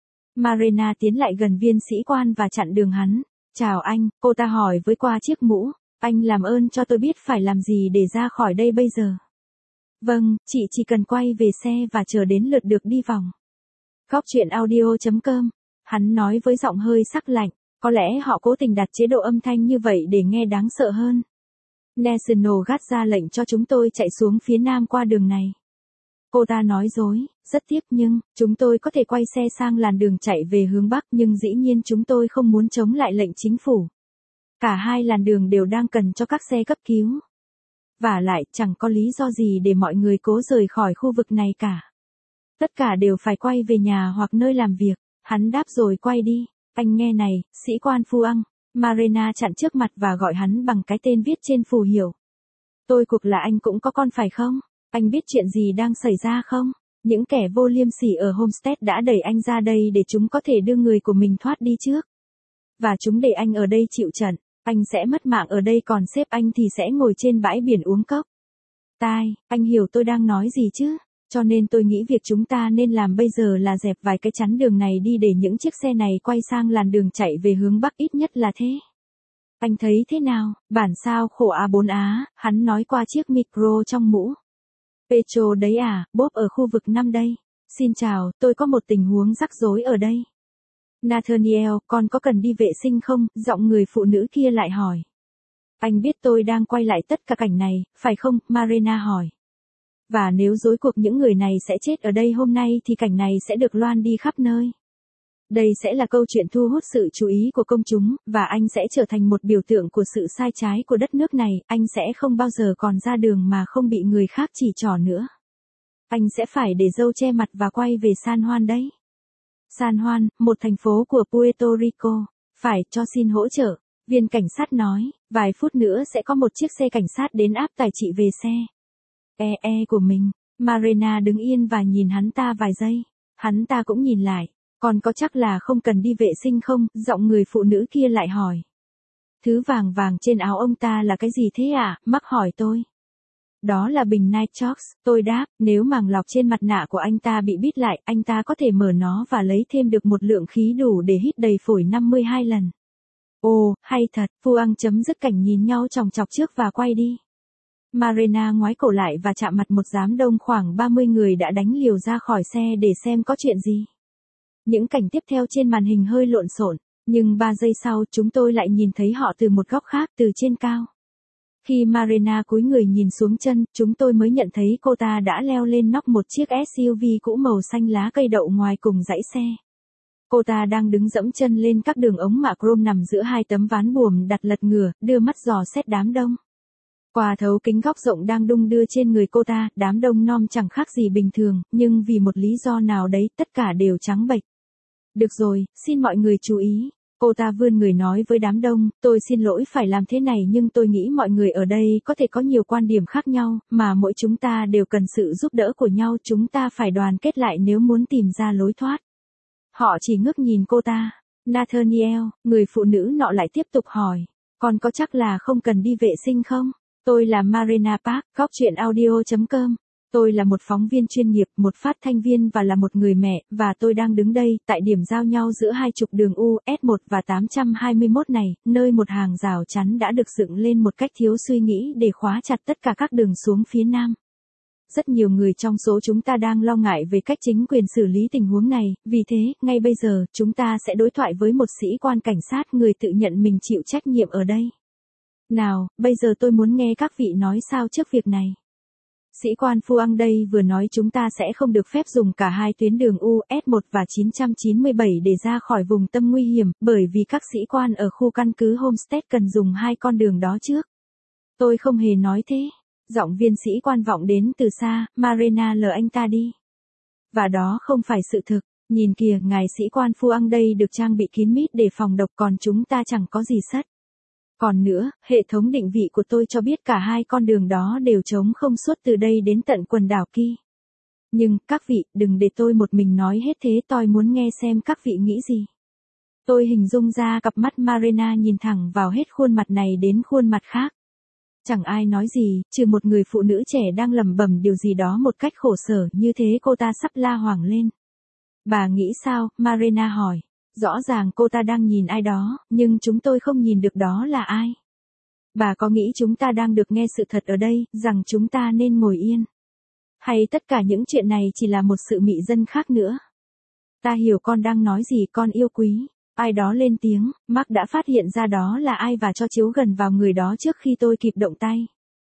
Marina tiến lại gần viên sĩ quan và chặn đường hắn. Chào anh, cô ta hỏi với qua chiếc mũ. Anh làm ơn cho tôi biết phải làm gì để ra khỏi đây bây giờ. Vâng, chị chỉ cần quay về xe và chờ đến lượt được đi vòng. Góc truyện audio chấm com. Hắn nói với giọng hơi sắc lạnh. Có lẽ họ cố tình đặt chế độ âm thanh như vậy để nghe đáng sợ hơn. National Guard ra lệnh cho chúng tôi chạy xuống phía nam qua đường này. Cô ta nói dối, rất tiếc nhưng, chúng tôi có thể quay xe sang làn đường chạy về hướng Bắc nhưng dĩ nhiên chúng tôi không muốn chống lại lệnh chính phủ. Cả hai làn đường đều đang cần cho các xe cấp cứu. Vả lại, chẳng có lý do gì để mọi người cố rời khỏi khu vực này cả. Tất cả đều phải quay về nhà hoặc nơi làm việc. Hắn đáp rồi quay đi. Anh nghe này, sĩ quan Phu Ăng. Marina chặn trước mặt và gọi hắn bằng cái tên viết trên phù hiệu. Tôi cuộc là anh cũng có con phải không? Anh biết chuyện gì đang xảy ra không? Những kẻ vô liêm sỉ ở Homestead đã đẩy anh ra đây để chúng có thể đưa người của mình thoát đi trước. Và chúng để anh ở đây chịu trận. Anh sẽ mất mạng ở đây còn sếp anh thì sẽ ngồi trên bãi biển uống cốc. Tai, anh hiểu tôi đang nói gì chứ? Cho nên tôi nghĩ việc chúng ta nên làm bây giờ là dẹp vài cái chắn đường này đi để những chiếc xe này quay sang làn đường chạy về hướng Bắc, ít nhất là thế. Anh thấy thế nào? Bản sao khổ A bốn Á, hắn nói qua chiếc micro trong mũ. Petro đấy à, Bob ở khu vực năm đây. Xin chào, tôi có một tình huống rắc rối ở đây. Nathaniel, con có cần đi vệ sinh không? Giọng người phụ nữ kia lại hỏi. Anh biết tôi đang quay lại tất cả cảnh này, phải không? Marina hỏi. Và nếu rối cuộc những người này sẽ chết ở đây hôm nay thì cảnh này sẽ được loan đi khắp nơi. Đây sẽ là câu chuyện thu hút sự chú ý của công chúng, và anh sẽ trở thành một biểu tượng của sự sai trái của đất nước này, anh sẽ không bao giờ còn ra đường mà không bị người khác chỉ trỏ nữa. Anh sẽ phải để râu che mặt và quay về San Juan đấy. San Juan, một thành phố của Puerto Rico. Phải, cho xin hỗ trợ. Viên cảnh sát nói, vài phút nữa sẽ có một chiếc xe cảnh sát đến áp tải chị về xe. E e của mình. Marina đứng yên và nhìn hắn ta vài giây. Hắn ta cũng nhìn lại. Còn có chắc là không cần đi vệ sinh không? Giọng người phụ nữ kia lại hỏi. Thứ vàng vàng trên áo ông ta là cái gì thế ạ? À? Mark hỏi tôi. Đó là bình nitrox, tôi đáp, nếu màng lọc trên mặt nạ của anh ta bị bít lại, anh ta có thể mở nó và lấy thêm được một lượng khí đủ để hít đầy phổi năm mươi hai lần. Ồ, hay thật, Phu Ăng chấm dứt cảnh nhìn nhau chòng chọc trước và quay đi. Marina ngoái cổ lại và chạm mặt một đám đông khoảng ba mươi người đã đánh liều ra khỏi xe để xem có chuyện gì. Những cảnh tiếp theo trên màn hình hơi lộn xộn. Nhưng ba giây sau chúng tôi lại nhìn thấy họ từ một góc khác từ trên cao. Khi Marina cúi người nhìn xuống chân, chúng tôi mới nhận thấy cô ta đã leo lên nóc một chiếc ét u vê cũ màu xanh lá cây đậu ngoài cùng dãy xe. Cô ta đang đứng dẫm chân lên các đường ống mạ chrome nằm giữa hai tấm ván buồm đặt lật ngửa, đưa mắt dò xét đám đông. Qua thấu kính góc rộng đang đung đưa trên người cô ta, đám đông nom chẳng khác gì bình thường, nhưng vì một lý do nào đấy tất cả đều trắng bệch. Được rồi, xin mọi người chú ý. Cô ta vươn người nói với đám đông, tôi xin lỗi phải làm thế này nhưng tôi nghĩ mọi người ở đây có thể có nhiều quan điểm khác nhau, mà mỗi chúng ta đều cần sự giúp đỡ của nhau, chúng ta phải đoàn kết lại nếu muốn tìm ra lối thoát. Họ chỉ ngước nhìn cô ta. Nathaniel, người phụ nữ nọ lại tiếp tục hỏi, con có chắc là không cần đi vệ sinh không? Tôi là Marina Park, góc chuyện audio chấm com. Tôi là một phóng viên chuyên nghiệp, một phát thanh viên và là một người mẹ, và tôi đang đứng đây, tại điểm giao nhau giữa hai trục đường U S một và tám trăm hai mươi mốt này, nơi một hàng rào chắn đã được dựng lên một cách thiếu suy nghĩ để khóa chặt tất cả các đường xuống phía nam. Rất nhiều người trong số chúng ta đang lo ngại về cách chính quyền xử lý tình huống này, vì thế, ngay bây giờ, chúng ta sẽ đối thoại với một sĩ quan cảnh sát người tự nhận mình chịu trách nhiệm ở đây. Nào, bây giờ tôi muốn nghe các vị nói sao trước việc này. Sĩ quan Phuang đây vừa nói chúng ta sẽ không được phép dùng cả hai tuyến đường U S một và chín trăm chín mươi bảy để ra khỏi vùng tâm nguy hiểm, bởi vì các sĩ quan ở khu căn cứ Homestead cần dùng hai con đường đó trước. Tôi không hề nói thế. Giọng viên sĩ quan vọng đến từ xa, Marina lờ anh ta đi. Và đó không phải sự thực. Nhìn kìa, ngài sĩ quan Phuang đây được trang bị kín mít để phòng độc, còn chúng ta chẳng có gì sất. Còn nữa, hệ thống định vị của tôi cho biết cả hai con đường đó đều trống không suốt từ đây đến tận quần đảo Ki. Nhưng, các vị, đừng để tôi một mình nói hết thế, tôi muốn nghe xem các vị nghĩ gì. Tôi hình dung ra cặp mắt Marina nhìn thẳng vào hết khuôn mặt này đến khuôn mặt khác. Chẳng ai nói gì, trừ một người phụ nữ trẻ đang lẩm bẩm điều gì đó một cách khổ sở, như thế cô ta sắp la hoảng lên. Bà nghĩ sao? Marina hỏi. Rõ ràng cô ta đang nhìn ai đó, nhưng chúng tôi không nhìn được đó là ai. Bà có nghĩ chúng ta đang được nghe sự thật ở đây, rằng chúng ta nên ngồi yên? Hay tất cả những chuyện này chỉ là một sự mị dân khác nữa? Ta hiểu con đang nói gì, con yêu quý. Ai đó lên tiếng, Mark đã phát hiện ra đó là ai và cho chiếu gần vào người đó trước khi tôi kịp động tay.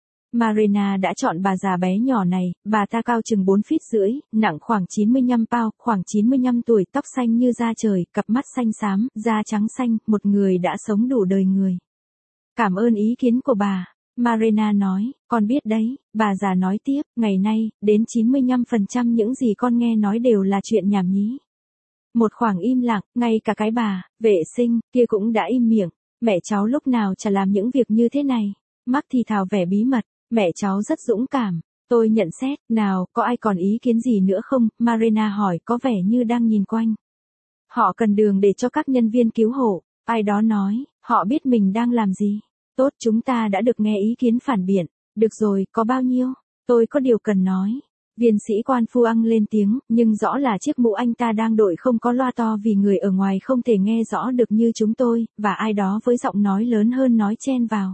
Marina đã chọn bà già bé nhỏ này, bà ta cao chừng bốn feet rưỡi, nặng khoảng chín mươi lăm pound, khoảng chín mươi lăm tuổi, tóc xanh như da trời, cặp mắt xanh xám, da trắng xanh, một người đã sống đủ đời người. Cảm ơn ý kiến của bà, Marina nói, con biết đấy, bà già nói tiếp, ngày nay, đến chín mươi lăm phần trăm những gì con nghe nói đều là chuyện nhảm nhí. Một khoảng im lặng, ngay cả cái bà, vệ sinh, kia cũng đã im miệng, mẹ cháu lúc nào chả làm những việc như thế này. Mark thì thào vẻ bí mật, mẹ cháu rất dũng cảm. Tôi nhận xét, nào, có ai còn ý kiến gì nữa không? Marina hỏi có vẻ như đang nhìn quanh. Họ cần đường để cho các nhân viên cứu hộ. Ai đó nói, họ biết mình đang làm gì. Tốt, chúng ta đã được nghe ý kiến phản biện. Được rồi, có bao nhiêu? Tôi có điều cần nói. Viên sĩ quan Phuang lên tiếng, nhưng rõ là chiếc mũ anh ta đang đội không có loa to vì người ở ngoài không thể nghe rõ được như chúng tôi, và ai đó với giọng nói lớn hơn nói chen vào.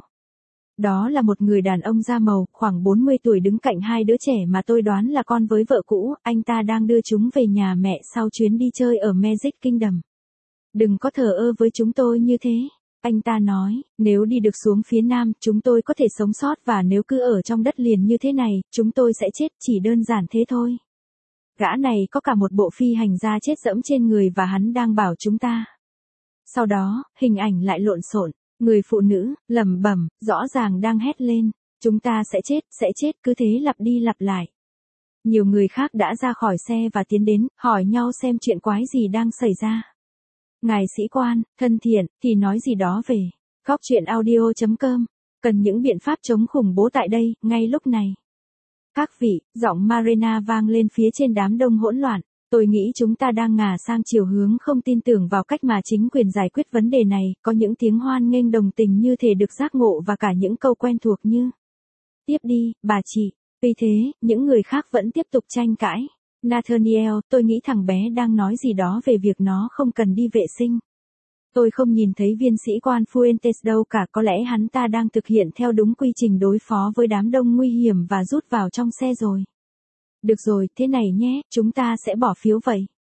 Đó là một người đàn ông da màu, khoảng bốn mươi tuổi đứng cạnh hai đứa trẻ mà tôi đoán là con với vợ cũ, anh ta đang đưa chúng về nhà mẹ sau chuyến đi chơi ở Magic Kingdom. Đừng có thờ ơ với chúng tôi như thế. Anh ta nói, nếu đi được xuống phía nam, chúng tôi có thể sống sót và nếu cứ ở trong đất liền như thế này, chúng tôi sẽ chết, chỉ đơn giản thế thôi. Gã này có cả một bộ phi hành gia chết dẫm trên người và hắn đang bảo chúng ta. Sau đó, hình ảnh lại lộn xộn, người phụ nữ, lẩm bẩm, rõ ràng đang hét lên, chúng ta sẽ chết, sẽ chết, cứ thế lặp đi lặp lại. Nhiều người khác đã ra khỏi xe và tiến đến, hỏi nhau xem chuyện quái gì đang xảy ra. Ngài sĩ quan, thân thiện, thì nói gì đó về góc chuyện audio chấm com. Cần những biện pháp chống khủng bố tại đây, ngay lúc này. Các vị, giọng Marina vang lên phía trên đám đông hỗn loạn. Tôi nghĩ chúng ta đang ngả sang chiều hướng không tin tưởng vào cách mà chính quyền giải quyết vấn đề này, có những tiếng hoan nghênh đồng tình như thể được giác ngộ và cả những câu quen thuộc như tiếp đi, bà chị. Vì thế, những người khác vẫn tiếp tục tranh cãi. Nathaniel, tôi nghĩ thằng bé đang nói gì đó về việc nó không cần đi vệ sinh. Tôi không nhìn thấy viên sĩ quan Fuentes đâu cả, có lẽ hắn ta đang thực hiện theo đúng quy trình đối phó với đám đông nguy hiểm và rút vào trong xe rồi. Được rồi, thế này nhé, chúng ta sẽ bỏ phiếu vậy.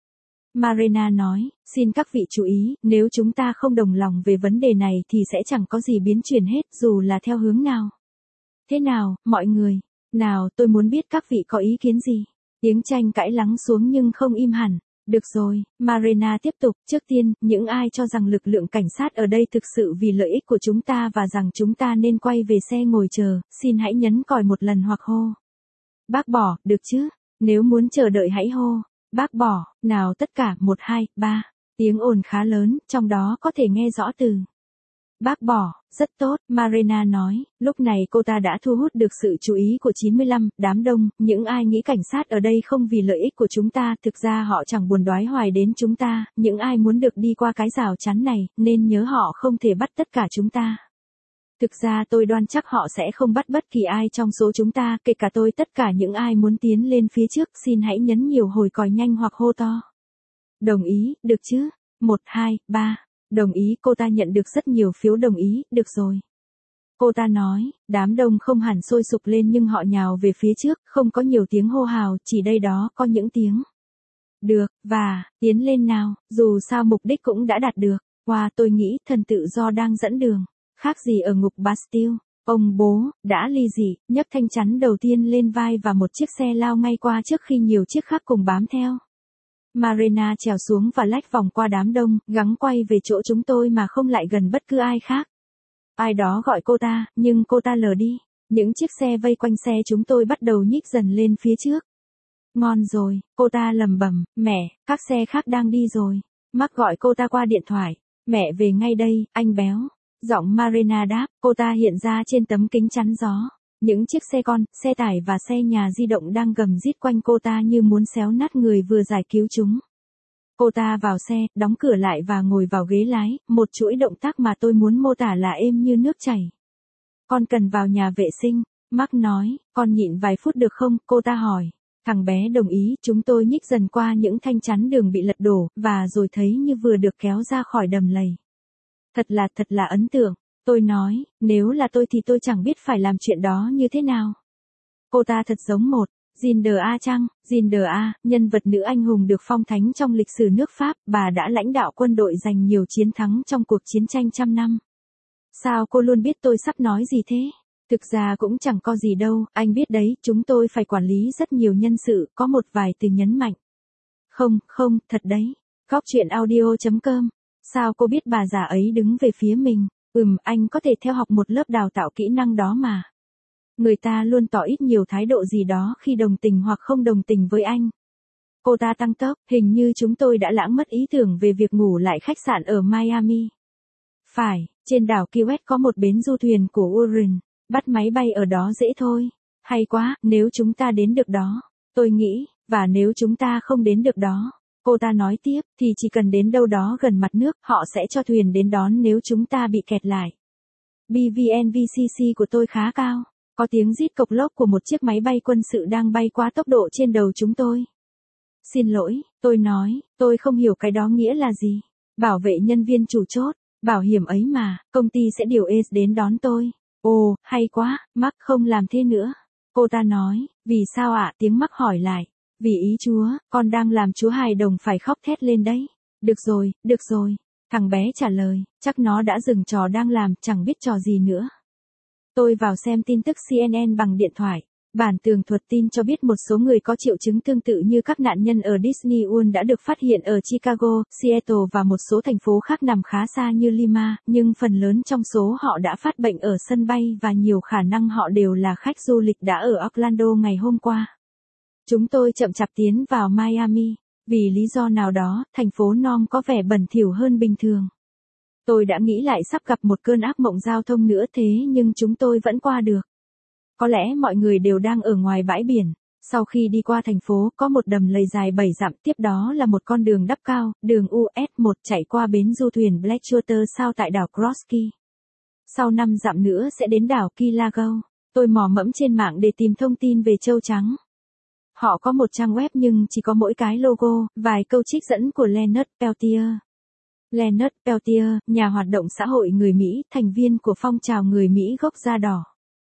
Marina nói, xin các vị chú ý, nếu chúng ta không đồng lòng về vấn đề này thì sẽ chẳng có gì biến chuyển hết dù là theo hướng nào. Thế nào, mọi người? Nào, tôi muốn biết các vị có ý kiến gì. Tiếng tranh cãi lắng xuống nhưng không im hẳn. Được rồi, Marina tiếp tục, trước tiên, những ai cho rằng lực lượng cảnh sát ở đây thực sự vì lợi ích của chúng ta và rằng chúng ta nên quay về xe ngồi chờ, xin hãy nhấn còi một lần hoặc hô. Bác bỏ, được chứ? Nếu muốn chờ đợi hãy hô. Bác bỏ, nào tất cả, một hai ba. Tiếng ồn khá lớn, trong đó có thể nghe rõ từ. Bác bỏ, rất tốt, Marina nói, lúc này cô ta đã thu hút được sự chú ý của chín mươi lăm, đám đông, những ai nghĩ cảnh sát ở đây không vì lợi ích của chúng ta, thực ra họ chẳng buồn đoái hoài đến chúng ta, những ai muốn được đi qua cái rào chắn này, nên nhớ họ không thể bắt tất cả chúng ta. Thực ra tôi đoan chắc họ sẽ không bắt bất kỳ ai trong số chúng ta, kể cả tôi tất cả những ai muốn tiến lên phía trước, xin hãy nhấn nhiều hồi còi nhanh hoặc hô to. Đồng ý, được chứ? một, hai, ba. Đồng ý, cô ta nhận được rất nhiều phiếu đồng ý, được rồi. Cô ta nói, đám đông không hẳn sôi sục lên nhưng họ nhào về phía trước, không có nhiều tiếng hô hào, chỉ đây đó có những tiếng. Được, và, tiến lên nào, dù sao mục đích cũng đã đạt được. Wow, tôi nghĩ thần tự do đang dẫn đường. Khác gì ở ngục Bastille. Ông bố, đã ly dị, nhấc thanh chắn đầu tiên lên vai và một chiếc xe lao ngay qua trước khi nhiều chiếc khác cùng bám theo. Marina trèo xuống và lách vòng qua đám đông, gắng quay về chỗ chúng tôi mà không lại gần bất cứ ai khác. Ai đó gọi cô ta, nhưng cô ta lờ đi. Những chiếc xe vây quanh xe chúng tôi bắt đầu nhích dần lên phía trước. Ngon rồi, cô ta lầm bầm, mẹ, các xe khác đang đi rồi. Mark gọi cô ta qua điện thoại. Mẹ về ngay đây, anh béo. Giọng Marina đáp, cô ta hiện ra trên tấm kính chắn gió. Những chiếc xe con, xe tải và xe nhà di động đang gầm rít quanh cô ta như muốn xéo nát người vừa giải cứu chúng. Cô ta vào xe, đóng cửa lại và ngồi vào ghế lái, một chuỗi động tác mà tôi muốn mô tả là êm như nước chảy. Con cần vào nhà vệ sinh, Mark nói, con nhịn vài phút được không, cô ta hỏi. Thằng bé đồng ý, chúng tôi nhích dần qua những thanh chắn đường bị lật đổ, và rồi thấy như vừa được kéo ra khỏi đầm lầy. Thật là, thật là ấn tượng. Tôi nói, nếu là tôi thì tôi chẳng biết phải làm chuyện đó như thế nào. Cô ta thật giống một, Jeanne d'Arc chăng, Jeanne d'Arc, nhân vật nữ anh hùng được phong thánh trong lịch sử nước Pháp, bà đã lãnh đạo quân đội giành nhiều chiến thắng trong cuộc chiến tranh trăm năm. Sao cô luôn biết tôi sắp nói gì thế? Thực ra cũng chẳng có gì đâu, anh biết đấy, chúng tôi phải quản lý rất nhiều nhân sự, có một vài từ nhấn mạnh. Không, không, thật đấy. Góc chuyện audio chấm com. Sao cô biết bà già ấy đứng về phía mình? Ừm, anh có thể theo học một lớp đào tạo kỹ năng đó mà. Người ta luôn tỏ ít nhiều thái độ gì đó khi đồng tình hoặc không đồng tình với anh. Cô ta tăng tốc, hình như chúng tôi đã lãng mất ý tưởng về việc ngủ lại khách sạn ở Miami. Phải, trên đảo Key West có một bến du thuyền của Warren, bắt máy bay ở đó dễ thôi. Hay quá, nếu chúng ta đến được đó, tôi nghĩ, và nếu chúng ta không đến được đó. Cô ta nói tiếp, thì chỉ cần đến đâu đó gần mặt nước, họ sẽ cho thuyền đến đón nếu chúng ta bị kẹt lại. bê vê en vê xê xê của tôi khá cao. Có tiếng rít cộc lốc của một chiếc máy bay quân sự đang bay qua tốc độ trên đầu chúng tôi. Xin lỗi, tôi nói, tôi không hiểu cái đó nghĩa là gì. Bảo vệ nhân viên chủ chốt, bảo hiểm ấy mà, công ty sẽ điều Ace đến đón tôi. Ồ, hay quá, Mark không làm thế nữa. Cô ta nói, vì sao ạ? Tiếng Mark hỏi lại. Vì ý Chúa, con đang làm Chúa hài đồng phải khóc thét lên đấy. Được rồi, được rồi. Thằng bé trả lời, chắc nó đã dừng trò đang làm, chẳng biết trò gì nữa. Tôi vào xem tin tức xê en en bằng điện thoại. Bản tường thuật tin cho biết một số người có triệu chứng tương tự như các nạn nhân ở Disney World đã được phát hiện ở Chicago, Seattle và một số thành phố khác nằm khá xa như Lima, nhưng phần lớn trong số họ đã phát bệnh ở sân bay và nhiều khả năng họ đều là khách du lịch đã ở Orlando ngày hôm qua. Chúng tôi chậm chạp tiến vào Miami. Vì lý do nào đó, thành phố Norm có vẻ bẩn thỉu hơn bình thường. Tôi đã nghĩ lại sắp gặp một cơn ác mộng giao thông nữa thế nhưng chúng tôi vẫn qua được. Có lẽ mọi người đều đang ở ngoài bãi biển. Sau khi đi qua thành phố, có một đầm lầy dài bảy dặm, tiếp đó là một con đường đắp cao, đường u ét một chạy qua bến du thuyền Blackwater South tại đảo Crosskey. Sau năm dặm nữa sẽ đến đảo Key Largo. Tôi mò mẫm trên mạng để tìm thông tin về Châu Trắng. Họ có một trang web nhưng chỉ có mỗi cái logo, vài câu trích dẫn của Leonard Peltier. Leonard Peltier, nhà hoạt động xã hội người Mỹ, thành viên của phong trào người Mỹ gốc da đỏ.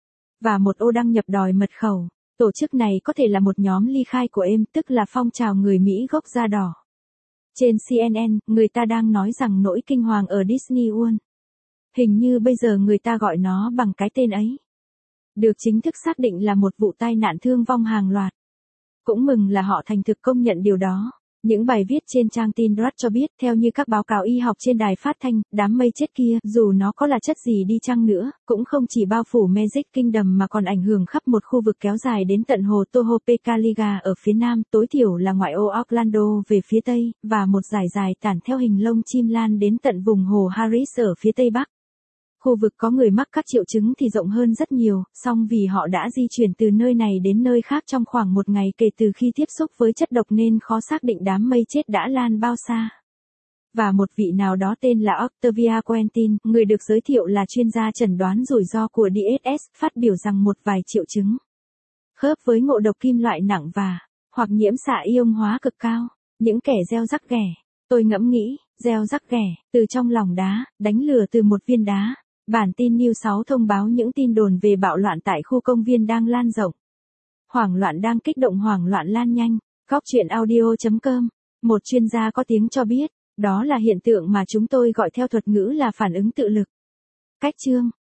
Và một ô đăng nhập đòi mật khẩu. Tổ chức này có thể là một nhóm ly khai của em, tức là phong trào người Mỹ gốc da đỏ. Trên xê en en, người ta đang nói rằng nỗi kinh hoàng ở Disney World. Hình như bây giờ người ta gọi nó bằng cái tên ấy. Được chính thức xác định là một vụ tai nạn thương vong hàng loạt. Cũng mừng là họ thành thực công nhận điều đó. Những bài viết trên trang tin Drudge cho biết, theo như các báo cáo y học trên đài phát thanh, đám mây chết kia, dù nó có là chất gì đi chăng nữa, cũng không chỉ bao phủ Magic Kingdom mà còn ảnh hưởng khắp một khu vực kéo dài đến tận hồ Tohopekaliga ở phía nam, tối thiểu là ngoại ô Orlando về phía tây, và một dải dài tản theo hình lông chim lan đến tận vùng hồ Harris ở phía tây bắc. Khu vực có người mắc các triệu chứng thì rộng hơn rất nhiều, song vì họ đã di chuyển từ nơi này đến nơi khác trong khoảng một ngày kể từ khi tiếp xúc với chất độc nên khó xác định đám mây chết đã lan bao xa. Và một vị nào đó tên là Octavia Quentin, người được giới thiệu là chuyên gia chẩn đoán rủi ro của đê ét ét, phát biểu rằng một vài triệu chứng khớp với ngộ độc kim loại nặng và hoặc nhiễm xạ ion hóa cực cao, những kẻ gieo rắc ghẻ. Tôi ngẫm nghĩ, gieo rắc ghẻ, từ trong lòng đá, đánh lừa từ một viên đá. Bản tin News sáu thông báo những tin đồn về bạo loạn tại khu công viên đang lan rộng. Hoảng loạn đang kích động hoảng loạn lan nhanh. Góc truyện audio chấm com. Một chuyên gia có tiếng cho biết, đó là hiện tượng mà chúng tôi gọi theo thuật ngữ là phản ứng tự lực. Cách chương